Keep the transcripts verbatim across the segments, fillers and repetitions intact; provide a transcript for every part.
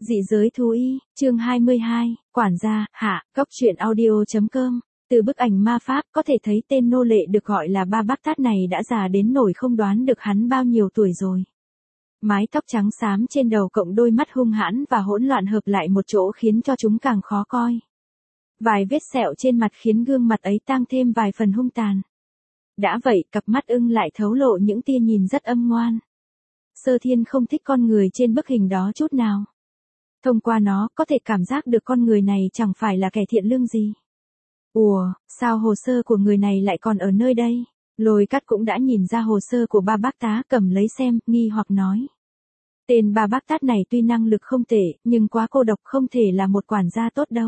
Dị giới thú y, chương hai mươi hai, quản gia, hạ, cốc truyện audio.com. Từ bức ảnh ma pháp có thể thấy tên nô lệ được gọi là Ba Bác Tát này đã già đến nỗi không đoán được hắn bao nhiêu tuổi rồi. Mái tóc trắng xám trên đầu cộng đôi mắt hung hãn và hỗn loạn hợp lại một chỗ khiến cho chúng càng khó coi. Vài vết sẹo trên mặt khiến gương mặt ấy tăng thêm vài phần hung tàn. Đã vậy, cặp mắt ưng lại thấu lộ những tia nhìn rất âm ngoan. Sơ Thiên không thích con người trên bức hình đó chút nào. Thông qua nó, có thể cảm giác được con người này chẳng phải là kẻ thiện lương gì. Ủa, sao hồ sơ của người này lại còn ở nơi đây? Lôi Cát cũng đã nhìn ra hồ sơ của Ba Bác Tát, cầm lấy xem, nghi hoặc nói. Tên Ba Bác Tát này tuy năng lực không tệ, nhưng quá cô độc, không thể là một quản gia tốt đâu.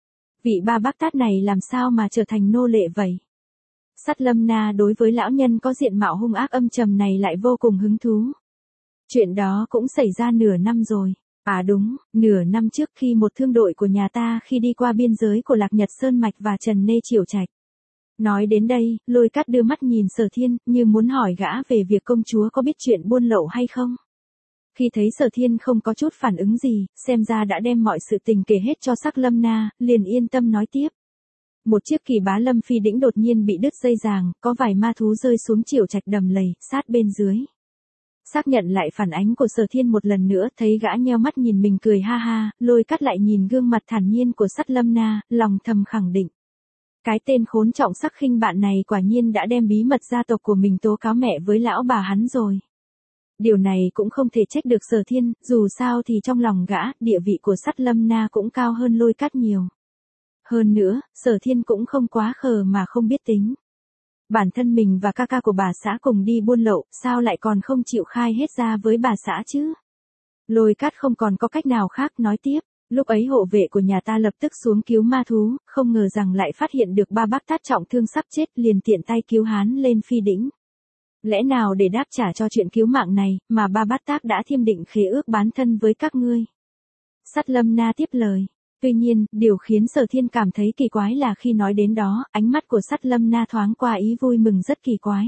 Vị Ba Bác Tát này làm sao mà trở thành nô lệ vậy? Sắt Lâm Na đối với lão nhân có diện mạo hung ác âm trầm này lại vô cùng hứng thú. Chuyện đó cũng xảy ra nửa năm rồi. À đúng, nửa năm trước khi một thương đội của nhà ta khi đi qua biên giới của Lạc Nhật Sơn Mạch và Trần Nê Triều Trạch. Nói đến đây, Lôi Cát đưa mắt nhìn Sở Thiên, như muốn hỏi gã về việc công chúa có biết chuyện buôn lậu hay không. Khi thấy Sở Thiên không có chút phản ứng gì, xem ra đã đem mọi sự tình kể hết cho Sắc Lâm Na, liền yên tâm nói tiếp. Một chiếc kỳ bá lâm phi đĩnh đột nhiên bị đứt dây ràng, có vài ma thú rơi xuống Triều Trạch đầm lầy, sát bên dưới. Xác nhận lại phản ánh của Sở Thiên một lần nữa, thấy gã nheo mắt nhìn mình cười ha ha, Lôi Cát lại nhìn gương mặt thản nhiên của Sắt Lâm Na, lòng thầm khẳng định. Cái tên khốn trọng sắc khinh bạn này quả nhiên đã đem bí mật gia tộc của mình tố cáo mẹ với lão bà hắn rồi. Điều này cũng không thể trách được Sở Thiên, dù sao thì trong lòng gã, địa vị của Sắt Lâm Na cũng cao hơn Lôi Cát nhiều. Hơn nữa, Sở Thiên cũng không quá khờ mà không biết tính. Bản thân mình và ca ca của bà xã cùng đi buôn lậu, sao lại còn không chịu khai hết ra với bà xã chứ? Lôi Cát không còn có cách nào khác, nói tiếp. Lúc ấy hộ vệ của nhà ta lập tức xuống cứu ma thú, không ngờ rằng lại phát hiện được Ba Bác Tát trọng thương sắp chết, liền tiện tay cứu hắn lên phi đĩnh. Lẽ nào để đáp trả cho chuyện cứu mạng này, mà Ba Bác Tát đã thiêm định khế ước bán thân với các ngươi? Sắt Lâm Na tiếp lời. Tuy nhiên, điều khiến Sở Thiên cảm thấy kỳ quái là khi nói đến đó, ánh mắt của Sắt Lâm Na thoáng qua ý vui mừng rất kỳ quái.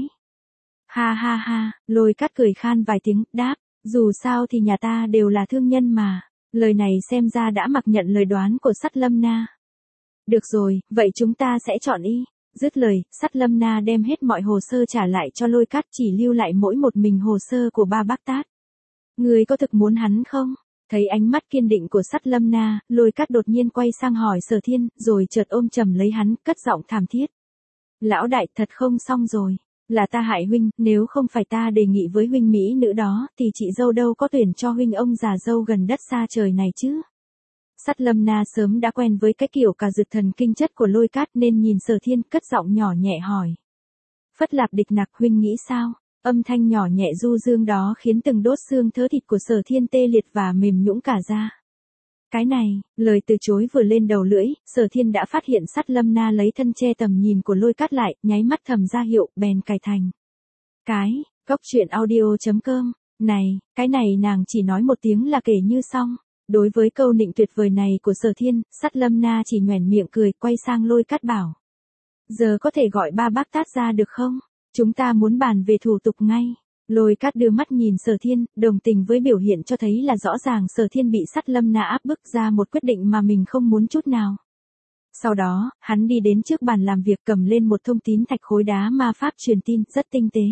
Ha ha ha, Lôi Cát cười khan vài tiếng, đáp, dù sao thì nhà ta đều là thương nhân mà. Lời này xem ra đã mặc nhận lời đoán của Sắt Lâm Na. Được rồi, vậy chúng ta sẽ chọn y. Dứt lời, Sắt Lâm Na đem hết mọi hồ sơ trả lại cho Lôi Cát, chỉ lưu lại mỗi một mình hồ sơ của Ba Bác Tát. Ngươi có thực muốn hắn không? Thấy ánh mắt kiên định của Sắt Lâm Na, Lôi Cát đột nhiên quay sang hỏi Sở Thiên, rồi chợt ôm chầm lấy hắn, cất giọng thảm thiết. Lão đại, thật không xong rồi. Là ta hại huynh, nếu không phải ta đề nghị với huynh mỹ nữ đó, thì chị dâu đâu có tuyển cho huynh ông già dâu gần đất xa trời này chứ. Sắt Lâm Na sớm đã quen với cái kiểu cà rực thần kinh chất của Lôi Cát nên nhìn Sở Thiên, cất giọng nhỏ nhẹ hỏi. Phất Lạp Địch Nặc, huynh nghĩ sao? Âm thanh nhỏ nhẹ du dương đó khiến từng đốt xương thớ thịt của Sở Thiên tê liệt và mềm nhũn cả ra. Cái này, lời từ chối vừa lên đầu lưỡi, Sở Thiên đã phát hiện Sắt Lâm Na lấy thân che tầm nhìn của Lôi Cát lại, nháy mắt thầm ra hiệu, bèn cài thành. Cái, cốc truyện audio.com, này, cái này nàng chỉ nói một tiếng là kể như xong. Đối với câu nịnh tuyệt vời này của Sở Thiên, Sắt Lâm Na chỉ nhoẻn miệng cười, quay sang Lôi Cát bảo. Giờ có thể gọi Ba Bác Tát ra được không? Chúng ta muốn bàn về thủ tục ngay. Lôi Cát đưa mắt nhìn Sở Thiên, đồng tình với biểu hiện cho thấy là rõ ràng Sở Thiên bị Sắt Lâm Na áp bức ra một quyết định mà mình không muốn chút nào. Sau đó, hắn đi đến trước bàn làm việc, cầm lên một thông tín thạch khối đá ma pháp truyền tin, rất tinh tế.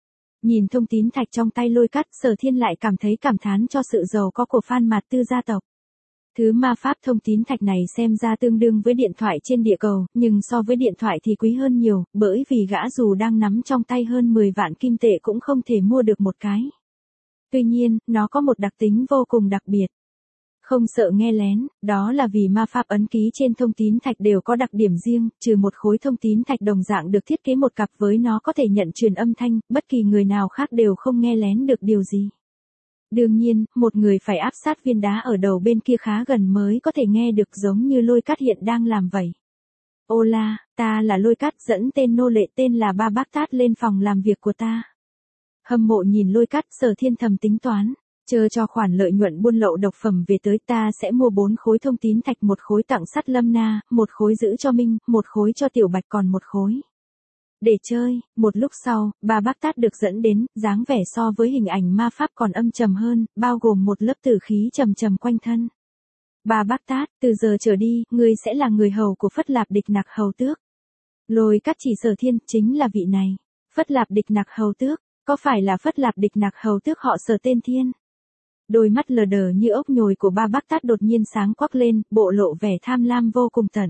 Nhìn thông tín thạch trong tay Lôi Cát, Sở Thiên lại cảm thấy cảm thán cho sự giàu có của Phan Mạt Tư gia tộc. Thứ ma pháp thông tín thạch này xem ra tương đương với điện thoại trên địa cầu, nhưng so với điện thoại thì quý hơn nhiều, bởi vì gã dù đang nắm trong tay hơn mười vạn kim tệ cũng không thể mua được một cái. Tuy nhiên, nó có một đặc tính vô cùng đặc biệt. Không sợ nghe lén, đó là vì ma pháp ấn ký trên thông tín thạch đều có đặc điểm riêng, trừ một khối thông tín thạch đồng dạng được thiết kế một cặp với nó có thể nhận truyền âm thanh, bất kỳ người nào khác đều không nghe lén được điều gì. Đương nhiên, một người phải áp sát viên đá ở đầu bên kia khá gần mới có thể nghe được, giống như Lôi Cát hiện đang làm vậy. Ô la, ta là Lôi Cát, dẫn tên nô lệ tên là Ba Bác Tát lên phòng làm việc của ta. Hâm mộ nhìn Lôi Cát, Sở Thiên thầm tính toán, chờ cho khoản lợi nhuận buôn lậu độc phẩm về tới ta sẽ mua bốn khối thông tín thạch, một khối tặng Sắt Lâm Na, một khối giữ cho Minh, một khối cho Tiểu Bạch, còn một khối để chơi. Một lúc sau, Ba Bác Tát được dẫn đến, dáng vẻ so với hình ảnh ma pháp còn âm trầm hơn, bao gồm một lớp tử khí trầm trầm quanh thân. Ba Bác Tát, từ giờ trở đi, ngươi sẽ là người hầu của Phất Lạp Địch Nặc Hầu Tước. Lôi Cát chỉ Sở Thiên, chính là vị này. Phất Lạp Địch Nặc Hầu Tước, có phải là Phất Lạp Địch Nặc Hầu Tước họ Sở tên Thiên? Đôi mắt lờ đờ như ốc nhồi của Ba Bác Tát đột nhiên sáng quắc lên, bộ lộ vẻ tham lam vô cùng tận.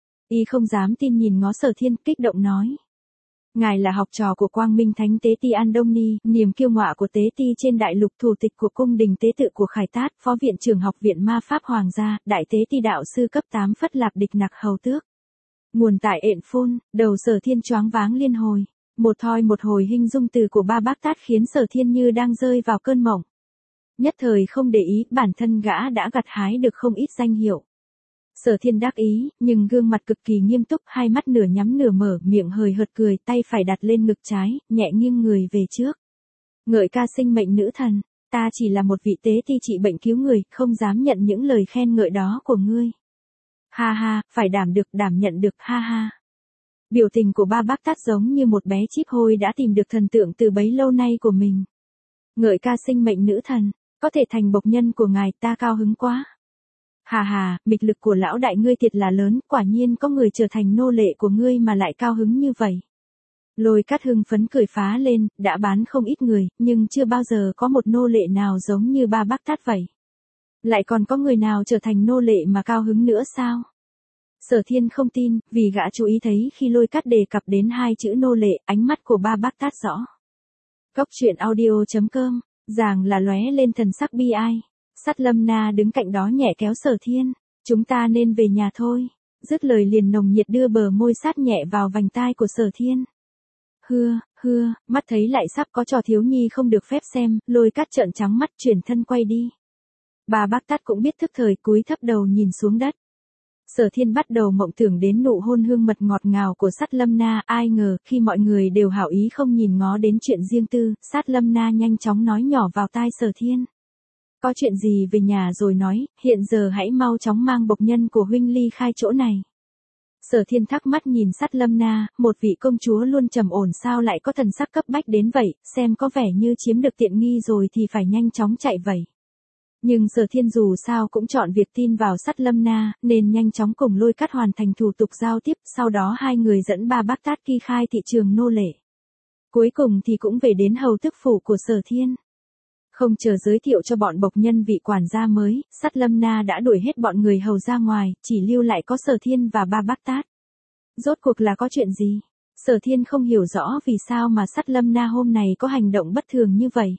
Y không dám tin nhìn ngó Sở Thiên, kích động nói. Ngài là học trò của Quang Minh Thánh Tế Ti An Đông Ni, niềm kiêu ngạo của Tế Ti trên đại lục, thủ tịch của cung đình tế tự của Khải Tát, phó viện trưởng học viện ma pháp hoàng gia, đại tế ti đạo sư cấp tám Phất Lạp Địch Nặc Hầu Tước. Nguồn tại ện phun, đầu Sở Thiên choáng váng liên hồi. Một thoi một hồi hình dung từ của Ba Bác Tát khiến Sở Thiên như đang rơi vào cơn mộng. Nhất thời không để ý, bản thân gã đã gặt hái được không ít danh hiệu. Sở Thiên đắc ý, nhưng gương mặt cực kỳ nghiêm túc, hai mắt nửa nhắm nửa mở, miệng hời hợt cười, tay phải đặt lên ngực trái, nhẹ nghiêng người về trước. Ngợi ca sinh mệnh nữ thần, ta chỉ là một vị tế ti trị bệnh cứu người, không dám nhận những lời khen ngợi đó của ngươi. Ha ha, phải đảm được, đảm nhận được, ha ha. Biểu tình của Ba Bác Tát giống như một bé chíp hôi đã tìm được thần tượng từ bấy lâu nay của mình. Ngợi ca sinh mệnh nữ thần, có thể thành bộc nhân của ngài, ta cao hứng quá. Hà hà, mịch lực của lão đại ngươi thiệt là lớn, quả nhiên có người trở thành nô lệ của ngươi mà lại cao hứng như vậy. Lôi Cát hưng phấn cười phá lên, đã bán không ít người, nhưng chưa bao giờ có một nô lệ nào giống như Ba Bác Tát vậy. Lại còn có người nào trở thành nô lệ mà cao hứng nữa sao? Sở Thiên không tin, vì gã chú ý thấy khi Lôi Cát đề cập đến hai chữ nô lệ, ánh mắt của Ba Bác Tát rõ. Cốc truyện audio chấm com, ràng là lóe lên thần sắc bi ai. Sắt Lâm Na đứng cạnh đó nhẹ kéo Sở Thiên, chúng ta nên về nhà thôi. Dứt lời liền nồng nhiệt đưa bờ môi sát nhẹ vào vành tai của Sở Thiên. Hưa, hưa, mắt thấy lại sắp có trò thiếu nhi không được phép xem, Lôi Cát trợn trắng mắt chuyển thân quay đi. Ba Bác Tát cũng biết thức thời, cúi thấp đầu nhìn xuống đất. Sở Thiên bắt đầu mộng tưởng đến nụ hôn hương mật ngọt ngào của Sắt Lâm Na, ai ngờ khi mọi người đều hảo ý không nhìn ngó đến chuyện riêng tư, Sắt Lâm Na nhanh chóng nói nhỏ vào tai Sở Thiên. Có chuyện gì về nhà rồi nói, hiện giờ hãy mau chóng mang bộc nhân của huynh ly khai chỗ này. Sở Thiên thắc mắc nhìn Sắt Lâm Na, một vị công chúa luôn trầm ổn sao lại có thần sắc cấp bách đến vậy, xem có vẻ như chiếm được tiện nghi rồi thì phải nhanh chóng chạy vậy. Nhưng Sở Thiên dù sao cũng chọn việc tin vào Sắt Lâm Na, nên nhanh chóng cùng Lôi Cát hoàn thành thủ tục giao tiếp, sau đó hai người dẫn Ba Bác Tát ly khai thị trường nô lệ. Cuối cùng thì cũng về đến hầu tước phủ của Sở Thiên. Không chờ giới thiệu cho bọn bộc nhân vị quản gia mới, Sắt Lâm Na đã đuổi hết bọn người hầu ra ngoài, chỉ lưu lại có Sở Thiên và Ba Bác Tát. Rốt cuộc là có chuyện gì? Sở Thiên không hiểu rõ vì sao mà Sắt Lâm Na hôm này có hành động bất thường như vậy.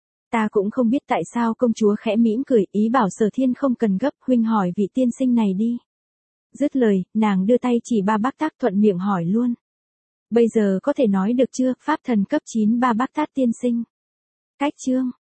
Ta cũng không biết tại sao, công chúa khẽ mỉm cười, ý bảo Sở Thiên không cần gấp, huynh hỏi vị tiên sinh này đi. Dứt lời, nàng đưa tay chỉ Ba Bác Tát, thuận miệng hỏi luôn. Bây giờ có thể nói được chưa, pháp thần cấp chín Ba Bác Tát tiên sinh? Cách chương